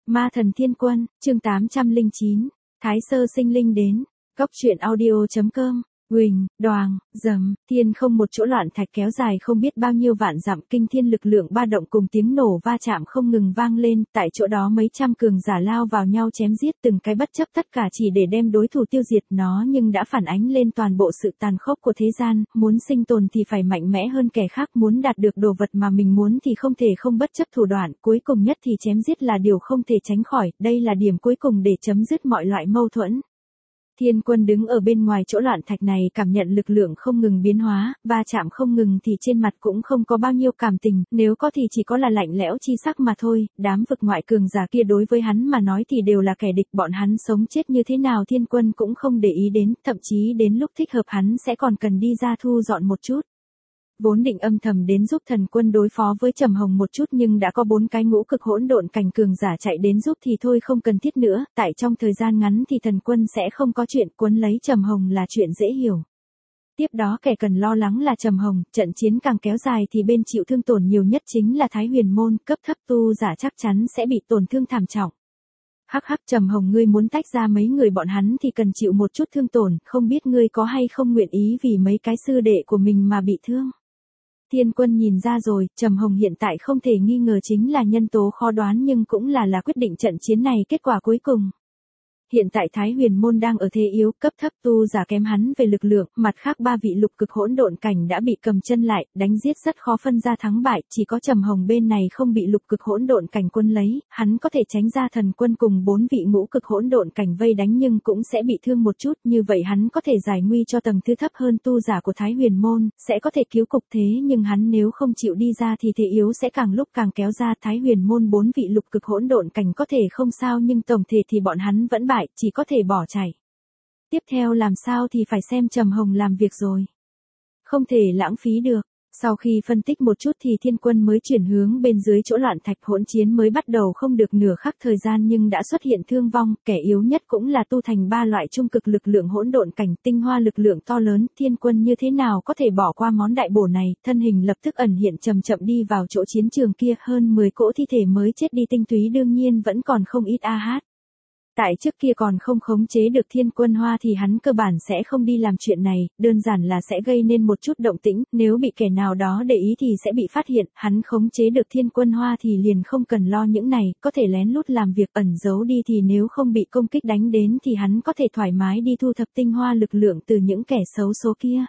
Ma thần thiên quân, chương 809, Thái sơ sinh linh đến, Cốc truyện audio.com. Huỳnh, đoàng, dầm, thiên không một chỗ loạn thạch kéo dài không biết bao nhiêu vạn dặm, kinh thiên lực lượng ba động cùng tiếng nổ va chạm không ngừng vang lên, tại chỗ đó mấy trăm cường giả lao vào nhau chém giết từng cái bất chấp tất cả chỉ để đem đối thủ tiêu diệt nó, nhưng đã phản ánh lên toàn bộ sự tàn khốc của thế gian, muốn sinh tồn thì phải mạnh mẽ hơn kẻ khác, muốn đạt được đồ vật mà mình muốn thì không thể không bất chấp thủ đoạn, cuối cùng nhất thì chém giết là điều không thể tránh khỏi, đây là điểm cuối cùng để chấm dứt mọi loại mâu thuẫn. Thiên quân đứng ở bên ngoài chỗ loạn thạch này cảm nhận lực lượng không ngừng biến hóa, va chạm không ngừng thì trên mặt cũng không có bao nhiêu cảm tình, nếu có thì chỉ có là lạnh lẽo chi sắc mà thôi, đám vực ngoại cường giả kia đối với hắn mà nói thì đều là kẻ địch, bọn hắn sống chết như thế nào thiên quân cũng không để ý đến, thậm chí đến lúc thích hợp hắn sẽ còn cần đi ra thu dọn một chút. Vốn định âm thầm đến giúp thần quân đối phó với Trầm Hồng một chút nhưng đã có 4 cái ngũ cực hỗn độn cảnh cường giả chạy đến giúp thì thôi không cần thiết nữa, tại trong thời gian ngắn thì thần quân sẽ không có chuyện, cuốn lấy Trầm Hồng là chuyện dễ hiểu. Tiếp đó kẻ cần lo lắng là Trầm Hồng, trận chiến càng kéo dài thì bên chịu thương tổn nhiều nhất chính là Thái Huyền môn, cấp thấp tu giả chắc chắn sẽ bị tổn thương thảm trọng. Hắc hắc, Trầm Hồng ngươi muốn tách ra mấy người bọn hắn thì cần chịu một chút thương tổn, không biết ngươi có hay không nguyện ý vì mấy cái sư đệ của mình mà bị thương. Thiên quân nhìn ra rồi, Trầm Hồng hiện tại không thể nghi ngờ chính là nhân tố khó đoán nhưng cũng là quyết định trận chiến này kết quả cuối cùng. Hiện tại Thái Huyền môn đang ở thế yếu, cấp thấp tu giả kém hắn về lực lượng, mặt khác 3 vị lục cực hỗn độn cảnh đã bị cầm chân lại, đánh giết rất khó phân ra thắng bại, chỉ có Trầm Hồng bên này không bị lục cực hỗn độn cảnh quân lấy, hắn có thể tránh ra thần quân cùng 4 vị ngũ cực hỗn độn cảnh vây đánh nhưng cũng sẽ bị thương một chút, như vậy hắn có thể giải nguy cho tầng thứ thấp hơn tu giả của Thái Huyền môn, sẽ có thể cứu cục thế nhưng hắn nếu không chịu đi ra thì thế yếu sẽ càng lúc càng kéo ra. Thái Huyền môn 4 vị lục cực hỗn độn cảnh có thể không sao nhưng tổng thể thì bọn hắn vẫn bại, chỉ có thể bỏ chạy. Tiếp theo làm sao thì phải xem Trầm Hồng làm việc rồi. Không thể lãng phí được. Sau khi phân tích một chút thì thiên quân mới chuyển hướng bên dưới chỗ loạn thạch, hỗn chiến mới bắt đầu không được nửa khắc thời gian nhưng đã xuất hiện thương vong, kẻ yếu nhất cũng là tu thành 3 loại trung cực lực lượng hỗn độn cảnh, tinh hoa lực lượng to lớn, thiên quân như thế nào có thể bỏ qua món đại bổ này, thân hình lập tức ẩn hiện chậm chậm đi vào chỗ chiến trường kia, hơn 10 cỗ thi thể mới chết đi tinh túy đương nhiên vẫn còn không ít Tại trước kia còn không khống chế được thiên quân hoa thì hắn cơ bản sẽ không đi làm chuyện này, đơn giản là sẽ gây nên một chút động tĩnh, nếu bị kẻ nào đó để ý thì sẽ bị phát hiện, hắn khống chế được thiên quân hoa thì liền không cần lo những này, có thể lén lút làm việc ẩn giấu đi thì nếu không bị công kích đánh đến thì hắn có thể thoải mái đi thu thập tinh hoa lực lượng từ những kẻ xấu số kia.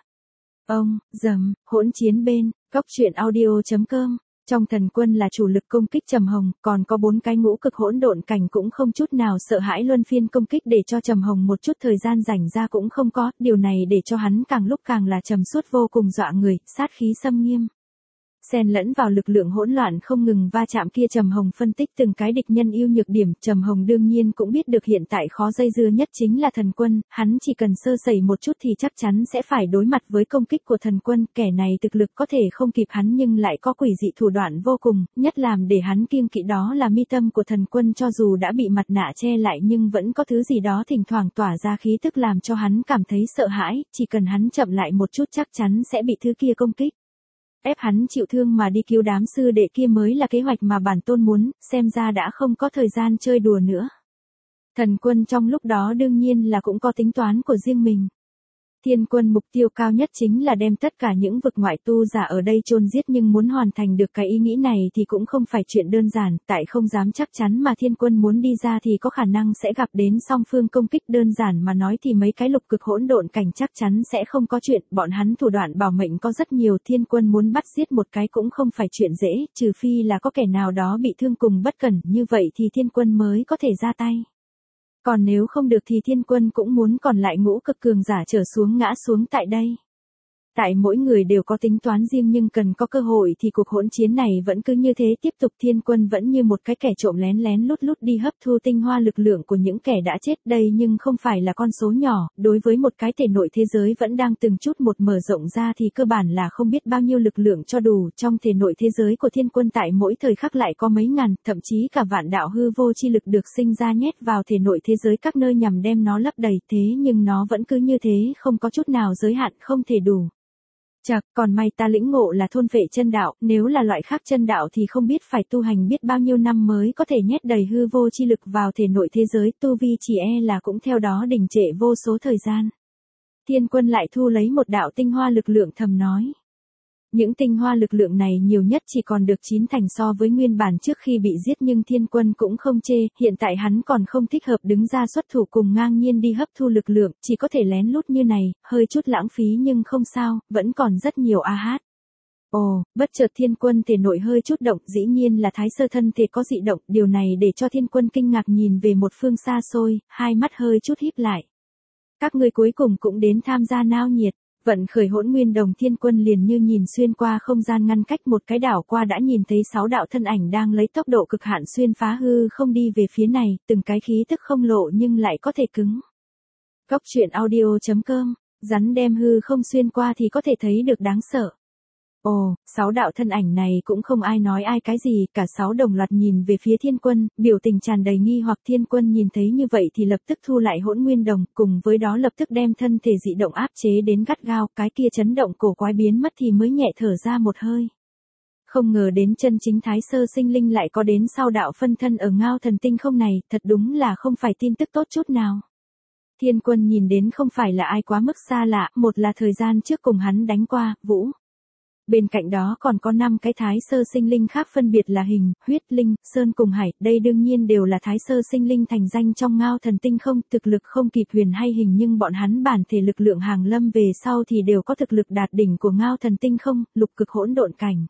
Dầm, hỗn chiến bên, Cốc truyện audio.com. Trong thần quân là chủ lực công kích Trầm Hồng, còn có 4 cái ngũ cực hỗn độn cảnh cũng không chút nào sợ hãi luân phiên công kích để cho Trầm Hồng một chút thời gian rảnh ra cũng không có, điều này để cho hắn càng lúc càng là trầm suốt vô cùng dọa người, sát khí xâm nghiêm. Xen lẫn vào lực lượng hỗn loạn không ngừng va chạm kia, Trầm Hồng phân tích từng cái địch nhân ưu nhược điểm, Trầm Hồng đương nhiên cũng biết được hiện tại khó dây dưa nhất chính là thần quân, hắn chỉ cần sơ sẩy một chút thì chắc chắn sẽ phải đối mặt với công kích của thần quân, kẻ này thực lực có thể không kịp hắn nhưng lại có quỷ dị thủ đoạn vô cùng, nhất làm để hắn kiêng kỵ đó là mi tâm của thần quân, cho dù đã bị mặt nạ che lại nhưng vẫn có thứ gì đó thỉnh thoảng tỏa ra khí tức làm cho hắn cảm thấy sợ hãi, chỉ cần hắn chậm lại một chút chắc chắn sẽ bị thứ kia công kích. Ép hắn chịu thương mà đi cứu đám sư đệ kia mới là kế hoạch mà bản tôn muốn, xem ra đã không có thời gian chơi đùa nữa. Thần quân trong lúc đó đương nhiên là cũng có tính toán của riêng mình. Thiên quân mục tiêu cao nhất chính là đem tất cả những vực ngoại tu giả ở đây chôn giết nhưng muốn hoàn thành được cái ý nghĩ này thì cũng không phải chuyện đơn giản, tại không dám chắc chắn mà thiên quân muốn đi ra thì có khả năng sẽ gặp đến song phương công kích, đơn giản mà nói thì mấy cái lục cực hỗn độn cảnh chắc chắn sẽ không có chuyện, bọn hắn thủ đoạn bảo mệnh có rất nhiều, thiên quân muốn bắt giết một cái cũng không phải chuyện dễ, trừ phi là có kẻ nào đó bị thương cùng bất cẩn, như vậy thì thiên quân mới có thể ra tay. Còn nếu không được thì thiên quân cũng muốn còn lại ngũ cực cường giả trở xuống ngã xuống tại đây. Tại mỗi người đều có tính toán riêng nhưng cần có cơ hội thì cuộc hỗn chiến này vẫn cứ như thế tiếp tục, thiên quân vẫn như một cái kẻ trộm lén lén lút lút đi hấp thu tinh hoa lực lượng của những kẻ đã chết đây nhưng không phải là con số nhỏ, đối với một cái thể nội thế giới vẫn đang từng chút một mở rộng ra thì cơ bản là không biết bao nhiêu lực lượng cho đủ, trong thể nội thế giới của thiên quân tại mỗi thời khắc lại có mấy ngàn, thậm chí cả vạn đạo hư vô chi lực được sinh ra nhét vào thể nội thế giới các nơi nhằm đem nó lấp đầy, thế nhưng nó vẫn cứ như thế không có chút nào giới hạn, không thể đủ. Chậc, còn may ta lĩnh ngộ là thôn vệ chân đạo, nếu là loại khác chân đạo thì không biết phải tu hành biết bao nhiêu năm mới có thể nhét đầy hư vô chi lực vào thể nội thế giới, tu vi chỉ là cũng theo đó đình trệ vô số thời gian. Thiên Quân lại thu lấy một đạo tinh hoa lực lượng thầm nói. Những tinh hoa lực lượng này nhiều nhất chỉ còn được 9 thành so với nguyên bản trước khi bị giết, nhưng Thiên Quân cũng không chê, hiện tại hắn còn không thích hợp đứng ra xuất thủ cùng ngang nhiên đi hấp thu lực lượng, chỉ có thể lén lút như này, hơi chút lãng phí nhưng không sao, vẫn còn rất nhiều hát. Ồ, bất chợt Thiên Quân thể nội hơi chút động, dĩ nhiên là Thái Sơ thân thể có dị động, điều này để cho Thiên Quân kinh ngạc nhìn về một phương xa xôi, hai mắt hơi chút híp lại. Các ngươi cuối cùng cũng đến tham gia náo nhiệt. Vận khởi Hỗn Nguyên Đồng, Thiên Quân liền như nhìn xuyên qua không gian ngăn cách một cái đảo qua đã nhìn thấy 6 đạo thân ảnh đang lấy tốc độ cực hạn xuyên phá hư không đi về phía này, từng cái khí tức không lộ nhưng lại có thể cứng. Cốc truyện audio.com, rắn đem hư không xuyên qua thì có thể thấy được đáng sợ. Ồ, 6 đạo thân ảnh này cũng không ai nói ai cái gì, cả 6 đồng loạt nhìn về phía Thiên Quân, biểu tình tràn đầy nghi hoặc. Thiên Quân nhìn thấy như vậy thì lập tức thu lại Hỗn Nguyên Đồng, cùng với đó lập tức đem thân thể dị động áp chế đến gắt gao, cái kia chấn động cổ quái biến mất thì mới nhẹ thở ra một hơi. Không ngờ đến chân chính Thái Sơ sinh linh lại có đến sau đạo phân thân ở Ngao Thần Tinh không này, thật đúng là không phải tin tức tốt chút nào. Thiên Quân nhìn đến không phải là ai quá mức xa lạ, một là thời gian trước cùng hắn đánh qua, Vũ. Bên cạnh đó còn có 5 cái Thái Sơ sinh linh khác phân biệt là Hình, Huyết Linh, Sơn cùng Hải, đây đương nhiên đều là Thái Sơ sinh linh thành danh trong Ngao Thần Tinh không, thực lực không kịp Huyền hay Hình nhưng bọn hắn bản thể lực lượng hàng lâm về sau thì đều có thực lực đạt đỉnh của Ngao Thần Tinh không, lục cực hỗn độn cảnh.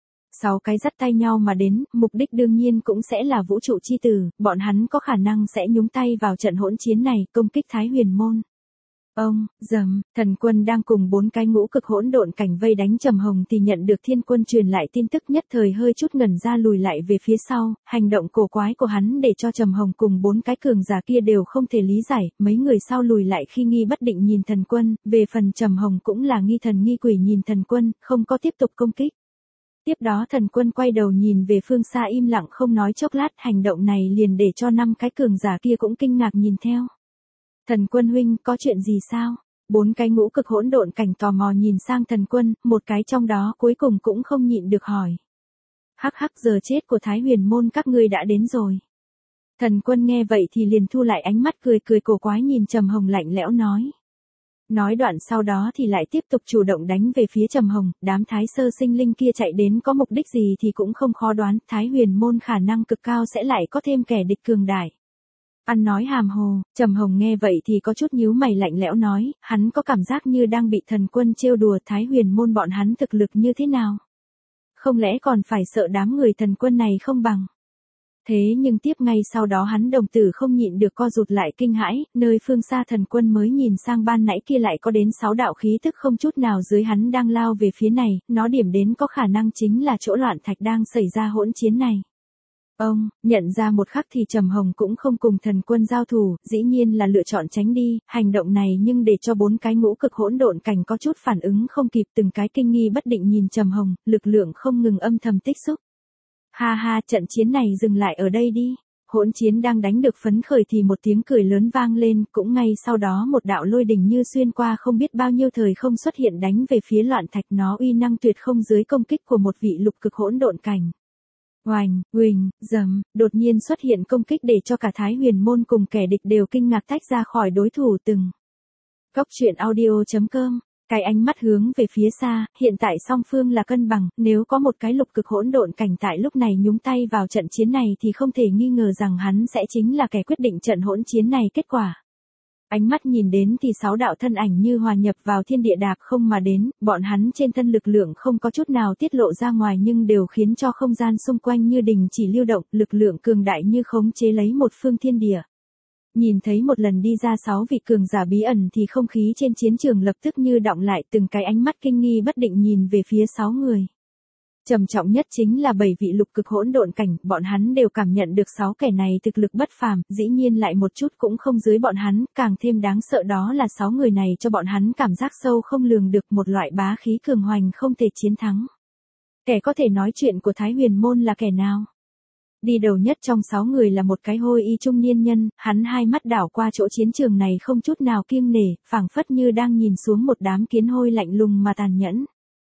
6 cái dắt tay nhau mà đến, mục đích đương nhiên cũng sẽ là vũ trụ chi tử, bọn hắn có khả năng sẽ nhúng tay vào trận hỗn chiến này, công kích Thái Huyền môn. Ông, Thần Quân đang cùng 4 cái ngũ cực hỗn độn cảnh vây đánh Trầm Hồng thì nhận được Thiên Quân truyền lại tin tức, nhất thời hơi chút ngẩn ra lùi lại về phía sau, hành động cổ quái của hắn để cho Trầm Hồng cùng 4 cái cường giả kia đều không thể lý giải, mấy người sau lùi lại khi nghi bất định nhìn Thần Quân, về phần Trầm Hồng cũng là nghi thần nghi quỷ nhìn Thần Quân, không có tiếp tục công kích. Tiếp đó Thần Quân quay đầu nhìn về phương xa im lặng không nói chốc lát, hành động này liền để cho 5 cái cường giả kia cũng kinh ngạc nhìn theo. Thần Quân huynh, có chuyện gì sao? 4 cái ngũ cực hỗn độn cảnh tò mò nhìn sang Thần Quân, một cái trong đó cuối cùng cũng không nhịn được hỏi. Hắc hắc, giờ chết của Thái Huyền môn các ngươi đã đến rồi. Thần Quân nghe vậy thì liền thu lại ánh mắt cười cười cổ quái nhìn Trầm Hồng lạnh lẽo nói. Nói đoạn sau đó thì lại tiếp tục chủ động đánh về phía Trầm Hồng, đám Thái Sơ sinh linh kia chạy đến có mục đích gì thì cũng không khó đoán, Thái Huyền môn khả năng cực cao sẽ lại có thêm kẻ địch cường đại. Ăn nói hàm hồ, Trầm Hồng nghe vậy thì có chút nhíu mày lạnh lẽo nói, hắn có cảm giác như đang bị Thần Quân trêu đùa, Thái Huyền môn bọn hắn thực lực như thế nào? Không lẽ còn phải sợ đám người Thần Quân này không bằng? Thế nhưng tiếp ngay sau đó hắn đồng tử không nhịn được co rụt lại kinh hãi, nơi phương xa Thần Quân mới nhìn sang ban nãy kia lại có đến 6 đạo khí tức không chút nào dưới hắn đang lao về phía này, nó điểm đến có khả năng chính là chỗ loạn thạch đang xảy ra hỗn chiến này. Ông, nhận ra một khắc thì Trầm Hồng cũng không cùng Thần Quân giao thủ, dĩ nhiên là lựa chọn tránh đi, hành động này nhưng để cho 4 cái ngũ cực hỗn độn cảnh có chút phản ứng không kịp, từng cái kinh nghi bất định nhìn Trầm Hồng, lực lượng không ngừng âm thầm tích xúc. Ha ha, trận chiến này dừng lại ở đây đi. Hỗn chiến đang đánh được phấn khởi thì một tiếng cười lớn vang lên, cũng ngay sau đó một đạo lôi đình như xuyên qua không biết bao nhiêu thời không xuất hiện đánh về phía loạn thạch, nó uy năng tuyệt không dưới công kích của một vị lục cực hỗn độn cảnh. Oành, uỳnh, đột nhiên xuất hiện công kích để cho cả Thái Huyền môn cùng kẻ địch đều kinh ngạc tách ra khỏi đối thủ từng. Cốc truyện audio.com, cái ánh mắt hướng về phía xa, hiện tại song phương là cân bằng, nếu có một cái lục cực hỗn độn cảnh tại lúc này nhúng tay vào trận chiến này thì không thể nghi ngờ rằng hắn sẽ chính là kẻ quyết định trận hỗn chiến này kết quả. Ánh mắt nhìn đến thì 6 đạo thân ảnh như hòa nhập vào thiên địa đạp không mà đến, bọn hắn trên thân lực lượng không có chút nào tiết lộ ra ngoài nhưng đều khiến cho không gian xung quanh như đình chỉ lưu động, lực lượng cường đại như khống chế lấy một phương thiên địa. Nhìn thấy một lần đi ra 6 vị cường giả bí ẩn thì không khí trên chiến trường lập tức như đọng lại, từng cái ánh mắt kinh nghi bất định nhìn về phía 6 người. Trầm trọng nhất chính là 7 vị lục cực hỗn độn cảnh, bọn hắn đều cảm nhận được 6 kẻ này thực lực bất phàm, dĩ nhiên lại một chút cũng không dưới bọn hắn, càng thêm đáng sợ đó là 6 người này cho bọn hắn cảm giác sâu không lường được, một loại bá khí cường hoành không thể chiến thắng. Kẻ có thể nói chuyện của Thái Huyền môn là kẻ nào? Đi đầu nhất trong 6 người là một cái hôi y trung niên nhân, hắn hai mắt đảo qua chỗ chiến trường này không chút nào kiêng nể, phảng phất như đang nhìn xuống một đám kiến hôi lạnh lùng mà tàn nhẫn.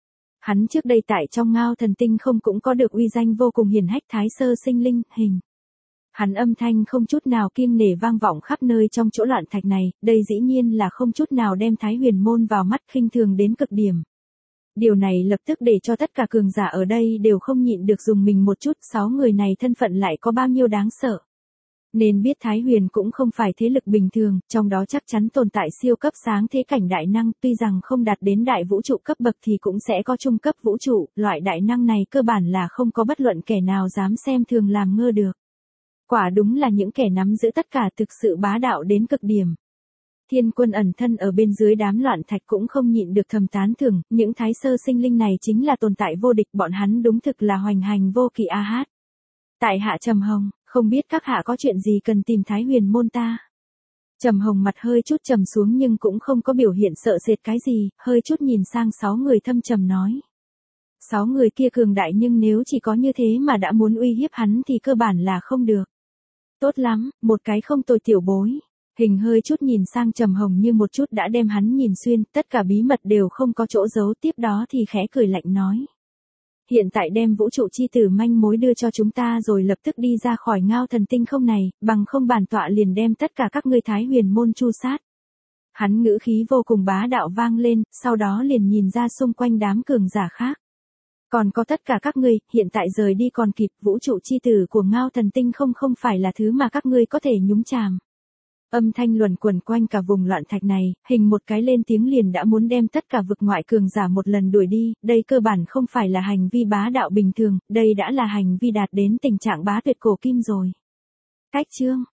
Hắn trước đây tại trong Ngao Thần Tinh không cũng có được uy danh vô cùng hiển hách Thái Sơ Sinh Linh, hình. Hắn âm thanh không chút nào kiêng nể vang vọng khắp nơi trong chỗ loạn thạch này, đây dĩ nhiên là không chút nào đem Thái Huyền môn vào mắt khinh thường đến cực điểm. Điều này lập tức để cho tất cả cường giả ở đây đều không nhịn được dùng mình một chút, 6 người này thân phận lại có bao nhiêu đáng sợ. Nên biết Thái Huyền cũng không phải thế lực bình thường, trong đó chắc chắn tồn tại siêu cấp sáng thế cảnh đại năng, tuy rằng không đạt đến đại vũ trụ cấp bậc thì cũng sẽ có trung cấp vũ trụ, loại đại năng này cơ bản là không có bất luận kẻ nào dám xem thường làm ngơ được. Quả đúng là những kẻ nắm giữ tất cả thực sự bá đạo đến cực điểm. Thiên Quân ẩn thân ở bên dưới đám loạn thạch cũng không nhịn được thầm tán thưởng, những Thái Sơ Sinh Linh này chính là tồn tại vô địch, bọn hắn đúng thực là hoành hành vô kỵ a hát. Tại hạ Trầm Hồng, không biết các hạ có chuyện gì cần tìm Thái Huyền môn ta. Trầm Hồng mặt hơi chút trầm xuống nhưng cũng không có biểu hiện sợ sệt cái gì, hơi chút nhìn sang 6 người thâm trầm nói. 6 người kia cường đại nhưng nếu chỉ có như thế mà đã muốn uy hiếp hắn thì cơ bản là không được. Tốt lắm, một cái không tồi tiểu bối. Hình hơi chút nhìn sang Trầm Hồng như một chút đã đem hắn nhìn xuyên, tất cả bí mật đều không có chỗ giấu, tiếp đó thì khẽ cười lạnh nói. Hiện tại đem vũ trụ chi tử manh mối đưa cho chúng ta rồi lập tức đi ra khỏi Ngao Thần Tinh không này, bằng không bản tọa liền đem tất cả các ngươi Thái Huyền môn tru sát. Hắn ngữ khí vô cùng bá đạo vang lên, sau đó liền nhìn ra xung quanh đám cường giả khác. Còn có tất cả các ngươi, hiện tại rời đi còn kịp, vũ trụ chi tử của Ngao Thần Tinh không phải là thứ mà các ngươi có thể nhúng chàm. Âm thanh luẩn quẩn quanh cả vùng loạn thạch này, hình một cái lên tiếng liền đã muốn đem tất cả vực ngoại cường giả một lần đuổi đi, đây cơ bản không phải là hành vi bá đạo bình thường, đây đã là hành vi đạt đến tình trạng bá tuyệt cổ kim rồi. Cách chương